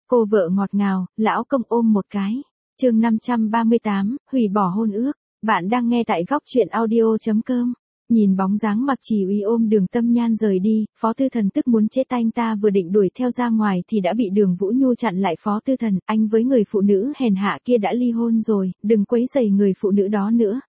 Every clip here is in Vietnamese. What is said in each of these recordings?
Cô vợ ngọt ngào, lão công ôm một cái. Chương 538, hủy bỏ hôn ước. Bạn đang nghe tại góc truyện audio.com. Nhìn bóng dáng Mạc Chỉ Úy ôm Đường Tâm Nhan rời đi, Phó Tư Thần tức muốn chết, anh ta vừa định đuổi theo ra ngoài thì đã bị Đường Vũ Nhu chặn lại. Phó Tư Thần, anh với người phụ nữ hèn hạ kia đã ly hôn rồi, đừng quấy rầy người phụ nữ đó nữa,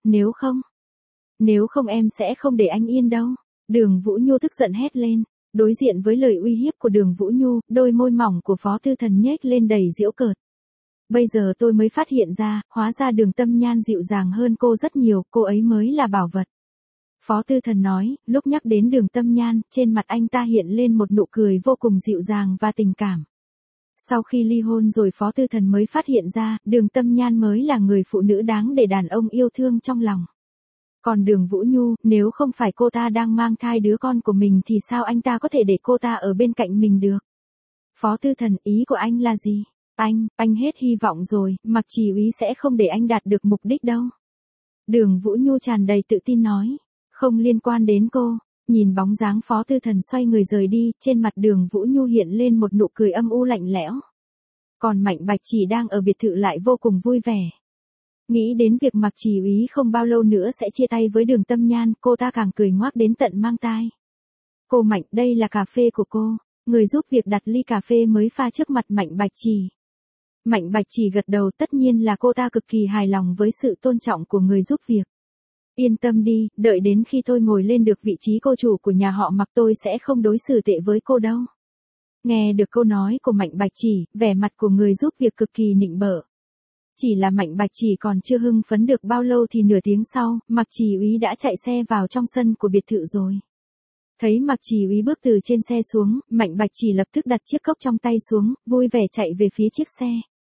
nếu không em sẽ không để anh yên đâu. Đường Vũ Nhu tức giận hét lên. Đối diện với lời uy hiếp của Đường Vũ Nhu, đôi môi mỏng của Phó Tư Thần nhếch lên đầy giễu cợt. Bây giờ tôi mới phát hiện ra, hóa ra Đường Tâm Nhan dịu dàng hơn cô rất nhiều, cô ấy mới là bảo vật. Phó Tư Thần nói, lúc nhắc đến Đường Tâm Nhan, trên mặt anh ta hiện lên một nụ cười vô cùng dịu dàng và tình cảm. Sau khi ly hôn rồi Phó Tư Thần mới phát hiện ra, Đường Tâm Nhan mới là người phụ nữ đáng để đàn ông yêu thương trong lòng. Còn Đường Vũ Nhu, nếu không phải cô ta đang mang thai đứa con của mình thì sao anh ta có thể để cô ta ở bên cạnh mình được? Phó Tư Thần, ý của anh là gì? Anh hết hy vọng rồi, Mạc Chỉ Úy sẽ không để anh đạt được mục đích đâu. Đường Vũ Nhu tràn đầy tự tin nói. Không liên quan đến cô. Nhìn bóng dáng Phó Tư Thần xoay người rời đi, trên mặt Đường Vũ Nhu hiện lên một nụ cười âm u lạnh lẽo. Còn Mạnh Bạch Chỉ đang ở biệt thự lại vô cùng vui vẻ. Nghĩ đến việc Mạc Chỉ Úy không bao lâu nữa sẽ chia tay với Đường Tâm Nhan, cô ta càng cười ngoác đến tận mang tai. Cô Mạnh, đây là cà phê của cô. Người giúp việc đặt ly cà phê mới pha trước mặt Mạnh Bạch Chỉ. Mạnh Bạch Chỉ gật đầu, tất nhiên là cô ta cực kỳ hài lòng với sự tôn trọng của người giúp việc. Yên tâm đi, đợi đến khi tôi ngồi lên được vị trí cô chủ của nhà họ Mạc tôi sẽ không đối xử tệ với cô đâu. Nghe được câu nói của Mạnh Bạch Chỉ, vẻ mặt của người giúp việc cực kỳ nịnh bợ. Chỉ là Mạnh Bạch Chỉ còn chưa hưng phấn được bao lâu thì nửa tiếng sau, Mạc Chỉ Úy đã chạy xe vào trong sân của biệt thự rồi. Thấy Mạc Chỉ Úy bước từ trên xe xuống, Mạnh Bạch Chỉ lập tức đặt chiếc cốc trong tay xuống, vui vẻ chạy về phía chiếc xe.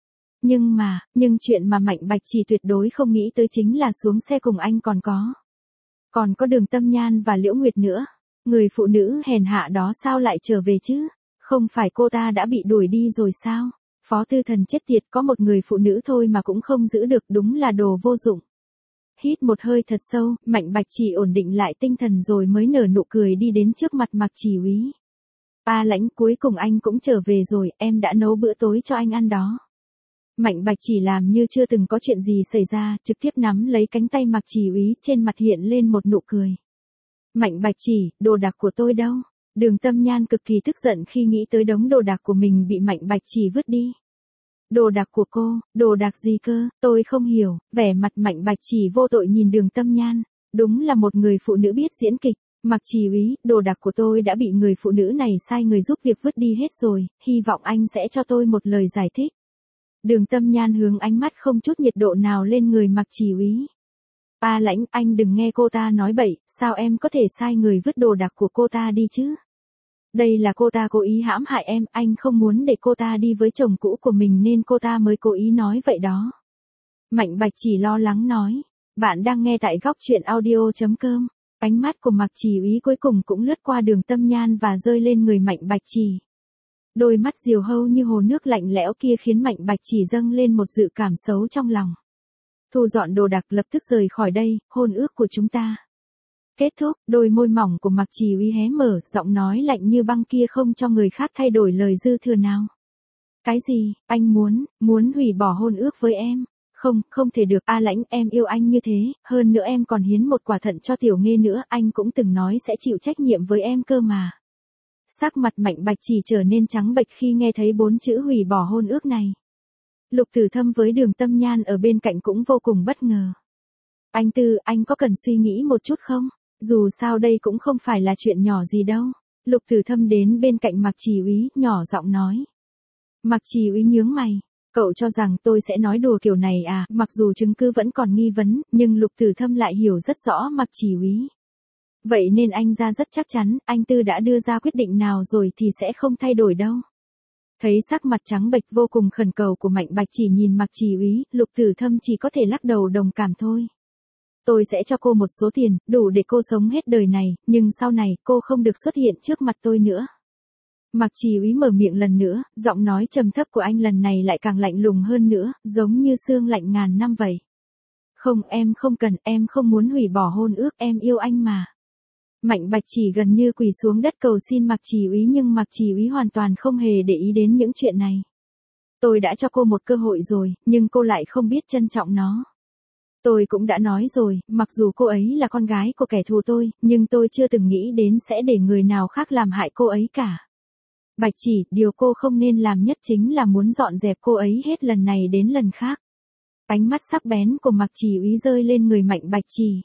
Nhưng chuyện mà Mạnh Bạch Chỉ tuyệt đối không nghĩ tới chính là xuống xe cùng anh còn có Đường Tâm Nhan và Liễu Nguyệt nữa. Người phụ nữ hèn hạ đó sao lại trở về chứ? Không phải cô ta đã bị đuổi đi rồi sao? Phó Tư Thần chết tiệt, có một người phụ nữ thôi mà cũng không giữ được, đúng là đồ vô dụng. Hít một hơi thật sâu, Mạnh Bạch Chỉ ổn định lại tinh thần rồi mới nở nụ cười đi đến trước mặt Mạc Chỉ Úy. A Lãnh, cuối cùng anh cũng trở về rồi, em đã nấu bữa tối cho anh ăn đó. Mạnh Bạch Chỉ làm như chưa từng có chuyện gì xảy ra, trực tiếp nắm lấy cánh tay Mạc Chỉ Úy, trên mặt hiện lên một nụ cười. Mạnh Bạch Chỉ, đồ đạc của tôi đâu? Đường Tâm Nhan cực kỳ tức giận khi nghĩ tới đống đồ đạc của mình bị Mạnh Bạch Chỉ vứt đi. Đồ đạc của cô, đồ đạc gì cơ, tôi không hiểu. Vẻ mặt Mạnh Bạch Chỉ vô tội nhìn Đường Tâm Nhan, đúng là một người phụ nữ biết diễn kịch. Mạc Chỉ Úy, đồ đạc của tôi đã bị người phụ nữ này sai người giúp việc vứt đi hết rồi, hy vọng anh sẽ cho tôi một lời giải thích. Đường Tâm Nhan hướng ánh mắt không chút nhiệt độ nào lên người Mạc Chỉ Úy. A Lãnh, anh đừng nghe cô ta nói bậy, sao em có thể sai người vứt đồ đạc của cô ta đi chứ? Đây là cô ta cố ý hãm hại em, anh không muốn để cô ta đi với chồng cũ của mình nên cô ta mới cố ý nói vậy đó. Mạnh Bạch Chỉ lo lắng nói. Bạn đang nghe tại góc truyện audio.com. Ánh mắt của Mạc Chỉ Úy cuối cùng cũng lướt qua Đường Tâm Nhan và rơi lên người Mạnh Bạch Chỉ. Đôi mắt diều hâu như hồ nước lạnh lẽo kia khiến Mạnh Bạch Chỉ dâng lên một dự cảm xấu trong lòng. Thu dọn đồ đạc, lập tức rời khỏi đây, hôn ước của chúng ta kết thúc. Đôi môi mỏng của Mạc Chỉ Úy hé mở, giọng nói lạnh như băng kia không cho người khác thay đổi lời dư thừa nào. Cái gì, anh muốn hủy bỏ hôn ước với em? Không thể được. A Lãnh, em yêu anh như thế, hơn nữa em còn hiến một quả thận cho Tiểu Nghê nữa, anh cũng từng nói sẽ chịu trách nhiệm với em cơ mà. Sắc mặt Mạnh Bạch Chỉ trở nên trắng bệch khi nghe thấy 4 chữ hủy bỏ hôn ước này. Lục Tử Thâm với Đường Tâm Nhan ở bên cạnh cũng vô cùng bất ngờ. Anh Tư, anh có cần suy nghĩ một chút không? Dù sao đây cũng không phải là chuyện nhỏ gì đâu. Lục Tử Thâm đến bên cạnh Mạc Chỉ Úy, nhỏ giọng nói. Mạc Chỉ Úy nhướng mày. Cậu cho rằng tôi sẽ nói đùa kiểu này à? Mặc dù chứng cứ vẫn còn nghi vấn, nhưng Lục Tử Thâm lại hiểu rất rõ Mạc Chỉ Úy. Vậy nên anh ra rất chắc chắn, anh Tư đã đưa ra quyết định nào rồi thì sẽ không thay đổi đâu. Thấy sắc mặt trắng bệch vô cùng khẩn cầu của Mạnh Bạch Chỉ nhìn Mạc Chỉ Úy, Lục Tử Thâm chỉ có thể lắc đầu đồng cảm thôi. Tôi sẽ cho cô một số tiền, đủ để cô sống hết đời này, nhưng sau này cô không được xuất hiện trước mặt tôi nữa. Mạc Chỉ Úy mở miệng lần nữa, giọng nói trầm thấp của anh lần này lại càng lạnh lùng hơn nữa, giống như sương lạnh ngàn năm vậy. Không, em không cần, em không muốn hủy bỏ hôn ước, em yêu anh mà. Mạnh Bạch Chỉ gần như quỳ xuống đất cầu xin Mạc Chỉ Úy, nhưng Mạc Chỉ Úy hoàn toàn không hề để ý đến những chuyện này. Tôi đã cho cô một cơ hội rồi, nhưng cô lại không biết trân trọng nó. Tôi cũng đã nói rồi, mặc dù cô ấy là con gái của kẻ thù tôi, nhưng tôi chưa từng nghĩ đến sẽ để người nào khác làm hại cô ấy cả. Bạch Chỉ, điều cô không nên làm nhất chính là muốn dọn dẹp cô ấy hết lần này đến lần khác. Ánh mắt sắc bén của Mạc Chỉ Úy rơi lên người Mạnh Bạch Chỉ.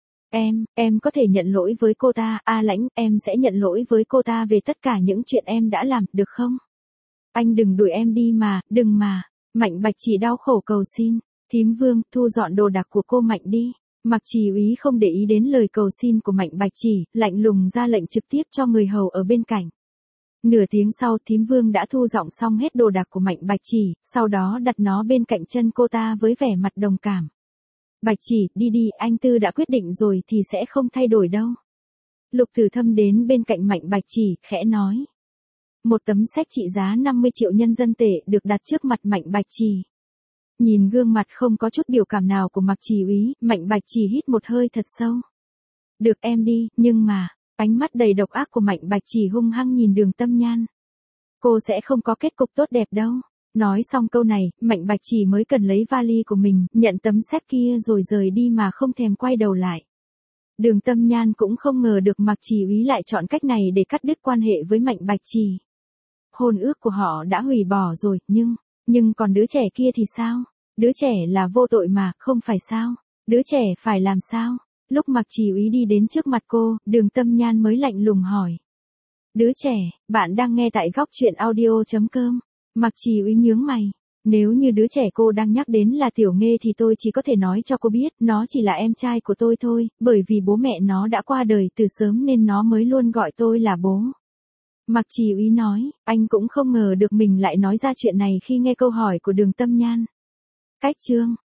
Em có thể nhận lỗi với cô ta, Lãnh, em sẽ nhận lỗi với cô ta về tất cả những chuyện em đã làm, được không? Anh đừng đuổi em đi mà, đừng mà. Mạnh Bạch Chỉ đau khổ cầu xin. Thím Vương, thu dọn đồ đạc của cô Mạnh đi. Mạc Chỉ Úy không để ý đến lời cầu xin của Mạnh Bạch Chỉ, lạnh lùng ra lệnh trực tiếp cho người hầu ở bên cạnh. Nửa tiếng sau, thím Vương đã thu dọn xong hết đồ đạc của Mạnh Bạch Chỉ, sau đó đặt nó bên cạnh chân cô ta với vẻ mặt đồng cảm. Bạch Chỉ, đi đi, anh Tư đã quyết định rồi thì sẽ không thay đổi đâu. Lục Tử Thâm đến bên cạnh Mạnh Bạch Chỉ, khẽ nói. Một tấm séc trị giá 50 triệu nhân dân tệ được đặt trước mặt Mạnh Bạch Chỉ. Nhìn gương mặt không có chút biểu cảm nào của Mạc Chỉ Úy, Mạnh Bạch Chỉ hít một hơi thật sâu. Được em đi, nhưng mà, ánh mắt đầy độc ác của Mạnh Bạch Chỉ hung hăng nhìn Đường Tâm Nhan. Cô sẽ không có kết cục tốt đẹp đâu. Nói xong câu này, Mạnh Bạch Chỉ mới cần lấy vali của mình, nhận tấm séc kia rồi rời đi mà không thèm quay đầu lại. Đường Tâm Nhan cũng không ngờ được Mạc Chỉ Úy lại chọn cách này để cắt đứt quan hệ với Mạnh Bạch Chỉ. Hôn ước của họ đã hủy bỏ rồi, nhưng còn đứa trẻ kia thì sao? Đứa trẻ là vô tội mà, không phải sao? Đứa trẻ phải làm sao? Lúc Mạc Chỉ Úy đi đến trước mặt cô, Đường Tâm Nhan mới lạnh lùng hỏi. Đứa trẻ, bạn đang nghe tại góc truyện audio.com. Mạc Chỉ Úy nhướng mày. Nếu như đứa trẻ cô đang nhắc đến là Tiểu Nghê thì tôi chỉ có thể nói cho cô biết, nó chỉ là em trai của tôi thôi, bởi vì bố mẹ nó đã qua đời từ sớm nên nó mới luôn gọi tôi là bố. Mạc Chỉ Úy nói, anh cũng không ngờ được mình lại nói ra chuyện này khi nghe câu hỏi của Đường Tâm Nhan. Cách chương